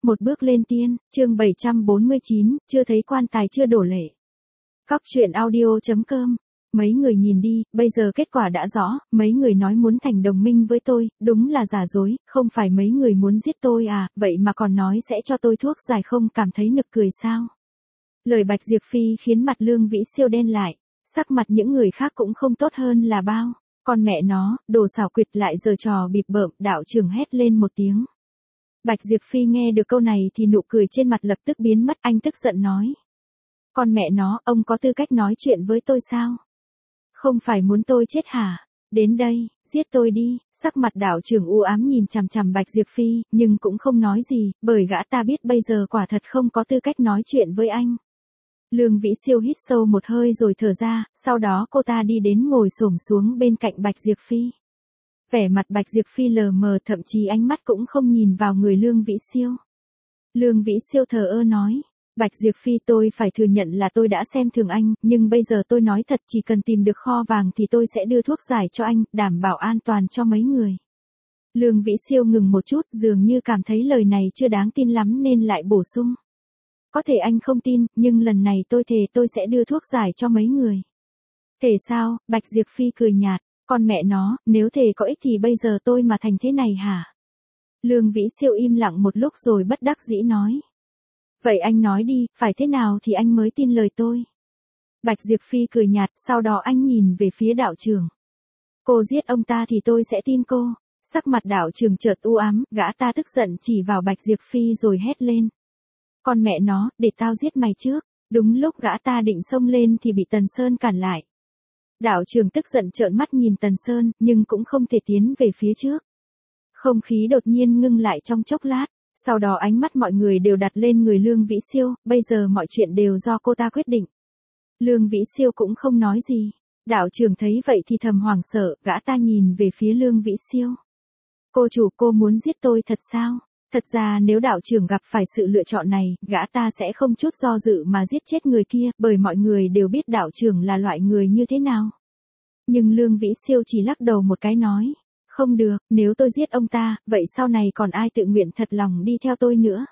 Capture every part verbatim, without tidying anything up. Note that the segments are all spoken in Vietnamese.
Một bước lên tiên, chương bảy trăm bốn mươi chín, chưa thấy quan tài chưa đổ lệ. Cóc truyện audio chấm com. Mấy người nhìn đi, bây giờ kết quả đã rõ, mấy người nói muốn thành đồng minh với tôi, đúng là giả dối, không phải mấy người muốn giết tôi à, vậy mà còn nói sẽ cho tôi thuốc giải, không cảm thấy nực cười sao? Lời Bạch Diệp Phi khiến mặt Lương Vĩ Siêu đen lại, sắc mặt những người khác cũng không tốt hơn là bao. Con mẹ nó, đồ xảo quyệt lại giở trò bịp bợm, đạo trưởng hét lên một tiếng. Bạch Diệp Phi nghe được câu này thì nụ cười trên mặt lập tức biến mất, anh tức giận nói. Con mẹ nó, ông có tư cách nói chuyện với tôi sao? Không phải muốn tôi chết hả? Đến đây, giết tôi đi. Sắc mặt đạo trưởng u ám nhìn chằm chằm Bạch Diệp Phi, nhưng cũng không nói gì, bởi gã ta biết bây giờ quả thật không có tư cách nói chuyện với anh. Lương Vĩ Siêu hít sâu một hơi rồi thở ra, sau đó cô ta đi đến ngồi xổm xuống bên cạnh Bạch Diệp Phi. Vẻ mặt Bạch Diệp Phi lờ mờ, thậm chí ánh mắt cũng không nhìn vào người Lương Vĩ Siêu. Lương Vĩ Siêu thờ ơ nói, Bạch Diệp Phi, tôi phải thừa nhận là tôi đã xem thường anh, nhưng bây giờ tôi nói thật, chỉ cần tìm được kho vàng thì tôi sẽ đưa thuốc giải cho anh, đảm bảo an toàn cho mấy người. Lương Vĩ Siêu ngừng một chút, dường như cảm thấy lời này chưa đáng tin lắm nên lại bổ sung. Có thể anh không tin, nhưng lần này tôi thề tôi sẽ đưa thuốc giải cho mấy người. Thề sao? Bạch Diệp Phi cười nhạt. Con mẹ nó, nếu thề có ích thì bây giờ tôi mà thành thế này hả? Lương Vĩ Siêu im lặng một lúc rồi bất đắc dĩ nói. Vậy anh nói đi, phải thế nào thì anh mới tin lời tôi? Bạch Diệp Phi cười nhạt, sau đó anh nhìn về phía đạo trưởng. Cô giết ông ta thì tôi sẽ tin cô. Sắc mặt đạo trưởng chợt u ám, gã ta tức giận chỉ vào Bạch Diệp Phi rồi hét lên. Con mẹ nó, để tao giết mày trước. Đúng lúc gã ta định xông lên thì bị Tần Sơn cản lại. Đạo trưởng tức giận trợn mắt nhìn Tần Sơn, nhưng cũng không thể tiến về phía trước. Không khí đột nhiên ngưng lại trong chốc lát, sau đó ánh mắt mọi người đều đặt lên người Lương Vĩ Siêu, bây giờ mọi chuyện đều do cô ta quyết định. Lương Vĩ Siêu cũng không nói gì. Đạo trưởng thấy vậy thì thầm hoảng sợ, gã ta nhìn về phía Lương Vĩ Siêu. Cô chủ, cô muốn giết tôi thật sao? Thật ra nếu đạo trưởng gặp phải sự lựa chọn này, gã ta sẽ không chút do dự mà giết chết người kia, bởi mọi người đều biết đạo trưởng là loại người như thế nào. Nhưng Lương Vĩ Siêu chỉ lắc đầu một cái nói, không được, nếu tôi giết ông ta, vậy sau này còn ai tự nguyện thật lòng đi theo tôi nữa.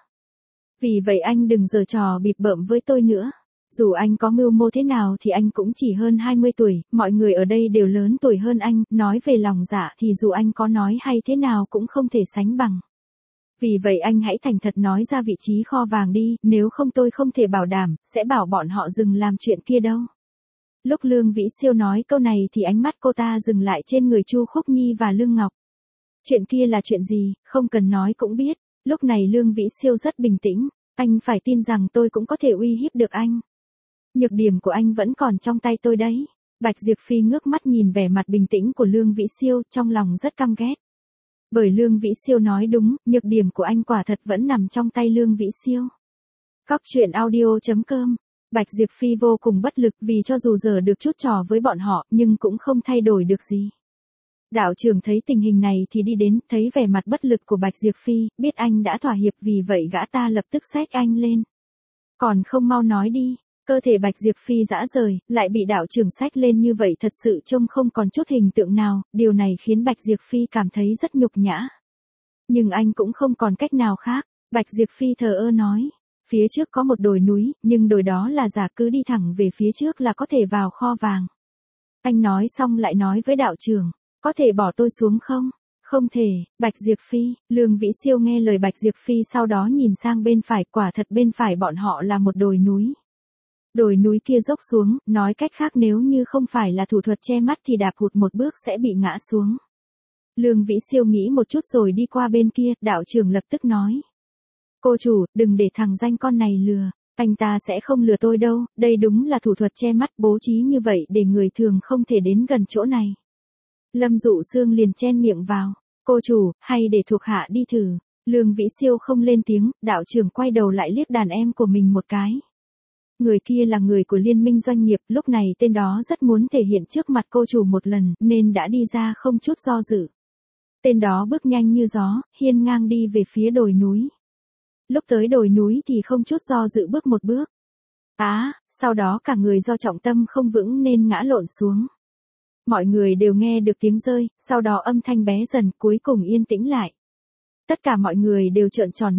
Vì vậy anh đừng giở trò bịp bợm với tôi nữa. Dù anh có mưu mô thế nào thì anh cũng chỉ hơn hai mươi tuổi, mọi người ở đây đều lớn tuổi hơn anh, nói về lòng dạ thì dù anh có nói hay thế nào cũng không thể sánh bằng. Vì vậy anh hãy thành thật nói ra vị trí kho vàng đi, nếu không tôi không thể bảo đảm, sẽ bảo bọn họ dừng làm chuyện kia đâu. Lúc Lương Vĩ Siêu nói câu này thì ánh mắt cô ta dừng lại trên người Chu Khúc Nhi và Lương Ngọc. Chuyện kia là chuyện gì, không cần nói cũng biết. Lúc này Lương Vĩ Siêu rất bình tĩnh, anh phải tin rằng tôi cũng có thể uy hiếp được anh. Nhược điểm của anh vẫn còn trong tay tôi đấy. Bạch Diệp Phi ngước mắt nhìn vẻ mặt bình tĩnh của Lương Vĩ Siêu, trong lòng rất căm ghét. Bởi Lương Vĩ Siêu nói đúng, nhược điểm của anh quả thật vẫn nằm trong tay Lương Vĩ Siêu. Cóc truyện audio chấm com. Bạch Diệp Phi vô cùng bất lực vì cho dù giờ được chút trò với bọn họ, nhưng cũng không thay đổi được gì. Đạo trưởng thấy tình hình này thì đi đến, thấy vẻ mặt bất lực của Bạch Diệp Phi, biết anh đã thỏa hiệp, vì vậy gã ta lập tức xách anh lên. Còn không mau nói đi. Cơ thể Bạch Diệp Phi rã rời, lại bị đạo trưởng xách lên như vậy thật sự trông không còn chút hình tượng nào, điều này khiến Bạch Diệp Phi cảm thấy rất nhục nhã. Nhưng anh cũng không còn cách nào khác, Bạch Diệp Phi thờ ơ nói, phía trước có một đồi núi, nhưng đồi đó là giả, cứ đi thẳng về phía trước là có thể vào kho vàng. Anh nói xong lại nói với đạo trưởng, có thể bỏ tôi xuống không? Không thể. Bạch Diệp Phi, Lương Vĩ Siêu nghe lời Bạch Diệp Phi sau đó nhìn sang bên phải, quả thật bên phải bọn họ là một đồi núi. Đồi núi kia dốc xuống, nói cách khác nếu như không phải là thủ thuật che mắt thì đạp hụt một bước sẽ bị ngã xuống. Lương Vĩ Siêu nghĩ một chút rồi đi qua bên kia, đạo trưởng lập tức nói. Cô chủ, đừng để thằng danh con này lừa, anh ta sẽ không lừa tôi đâu, đây đúng là thủ thuật che mắt bố trí như vậy để người thường không thể đến gần chỗ này. Lâm Dụ Sương liền chen miệng vào, cô chủ, hay để thuộc hạ đi thử. Lương Vĩ Siêu không lên tiếng, đạo trưởng quay đầu lại liếc đàn em của mình một cái. Người kia là người của liên minh doanh nghiệp, lúc này tên đó rất muốn thể hiện trước mặt cô chủ một lần, nên đã đi ra không chút do dự. Tên đó bước nhanh như gió, hiên ngang đi về phía đồi núi. Lúc tới đồi núi thì không chút do dự bước một bước. Á, à, sau đó cả người do trọng tâm không vững nên ngã lộn xuống. Mọi người đều nghe được tiếng rơi, sau đó âm thanh bé dần, cuối cùng yên tĩnh lại. Tất cả mọi người đều trợn tròn mắt.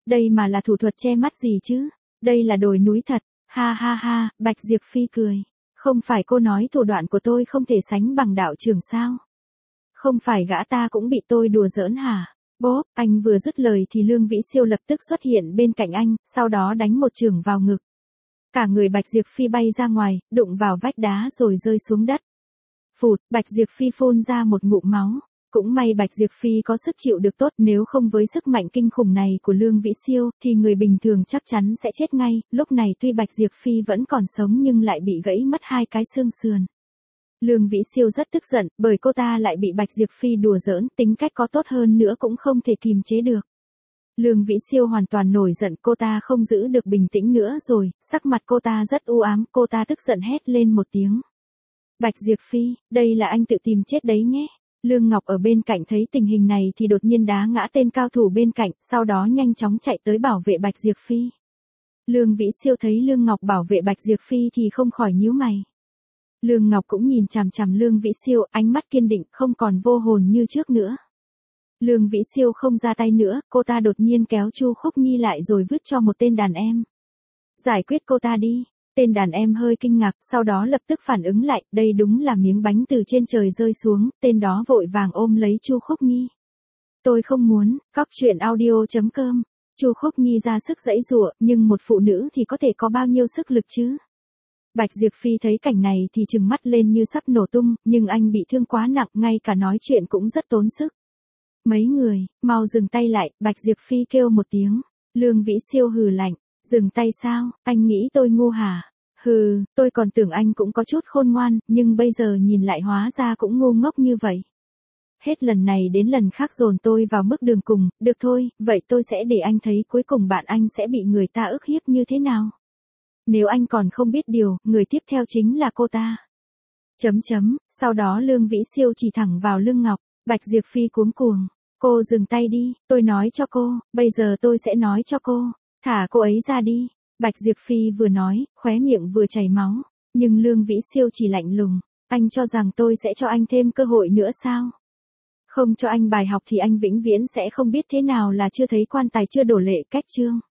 Đây mà là thủ thuật che mắt gì chứ? Đây là đồi núi thật. Ha ha ha, Bạch Diệp Phi cười. Không phải cô nói thủ đoạn của tôi không thể sánh bằng đạo trưởng sao? Không phải gã ta cũng bị tôi đùa giỡn hả? Bốp, anh vừa dứt lời thì Lương Vĩ Siêu lập tức xuất hiện bên cạnh anh, sau đó đánh một chưởng vào ngực. Cả người Bạch Diệp Phi bay ra ngoài, đụng vào vách đá rồi rơi xuống đất. Phụt, Bạch Diệp Phi phun ra một ngụm máu. Cũng may Bạch Diệp Phi có sức chịu được tốt, nếu không với sức mạnh kinh khủng này của Lương Vĩ Siêu thì người bình thường chắc chắn sẽ chết ngay. Lúc này tuy Bạch Diệp Phi vẫn còn sống nhưng lại bị gãy mất hai cái xương sườn. Lương Vĩ Siêu rất tức giận, bởi cô ta lại bị Bạch Diệp Phi đùa giỡn, tính cách có tốt hơn nữa cũng không thể kìm chế được. Lương Vĩ Siêu hoàn toàn nổi giận, cô ta không giữ được bình tĩnh nữa rồi, sắc mặt cô ta rất u ám, cô ta tức giận hét lên một tiếng. Bạch Diệp Phi, đây là anh tự tìm chết đấy nhé. Lương Ngọc ở bên cạnh thấy tình hình này thì đột nhiên đá ngã tên cao thủ bên cạnh, sau đó nhanh chóng chạy tới bảo vệ Bạch Diệp Phi. Lương Vĩ Siêu thấy Lương Ngọc bảo vệ Bạch Diệp Phi thì không khỏi nhíu mày. Lương Ngọc cũng nhìn chằm chằm Lương Vĩ Siêu, ánh mắt kiên định, không còn vô hồn như trước nữa. Lương Vĩ Siêu không ra tay nữa, cô ta đột nhiên kéo Chu Khúc Nhi lại rồi vứt cho một tên đàn em. Giải quyết cô ta đi. Tên đàn em hơi kinh ngạc, sau đó lập tức phản ứng lại, đây đúng là miếng bánh từ trên trời rơi xuống, tên đó vội vàng ôm lấy Chu Khúc Nhi. Tôi không muốn, cóc truyện audio chấm com. Chu Khúc Nhi ra sức giãy giụa, nhưng một phụ nữ thì có thể có bao nhiêu sức lực chứ? Bạch Diệp Phi thấy cảnh này thì trừng mắt lên như sắp nổ tung, nhưng anh bị thương quá nặng, ngay cả nói chuyện cũng rất tốn sức. Mấy người, mau dừng tay lại, Bạch Diệp Phi kêu một tiếng. Lương Vĩ Siêu hừ lạnh, dừng tay sao, anh nghĩ tôi ngu hả? Hừ, tôi còn tưởng anh cũng có chút khôn ngoan, nhưng bây giờ nhìn lại hóa ra cũng ngu ngốc như vậy. Hết lần này đến lần khác dồn tôi vào mức đường cùng, được thôi, vậy tôi sẽ để anh thấy cuối cùng bạn anh sẽ bị người ta ức hiếp như thế nào. Nếu anh còn không biết điều, người tiếp theo chính là cô ta. Chấm chấm, sau đó Lương Vĩ Siêu chỉ thẳng vào Lương Ngọc, Bạch Diệp Phi cuống cuồng. Cô dừng tay đi, tôi nói cho cô, bây giờ tôi sẽ nói cho cô, thả cô ấy ra đi. Bạch Diệp Phi vừa nói, khóe miệng vừa chảy máu, nhưng Lương Vĩ Siêu chỉ lạnh lùng, anh cho rằng tôi sẽ cho anh thêm cơ hội nữa sao? Không cho anh bài học thì anh vĩnh viễn sẽ không biết thế nào là chưa thấy quan tài chưa đổ lệ, cách chương.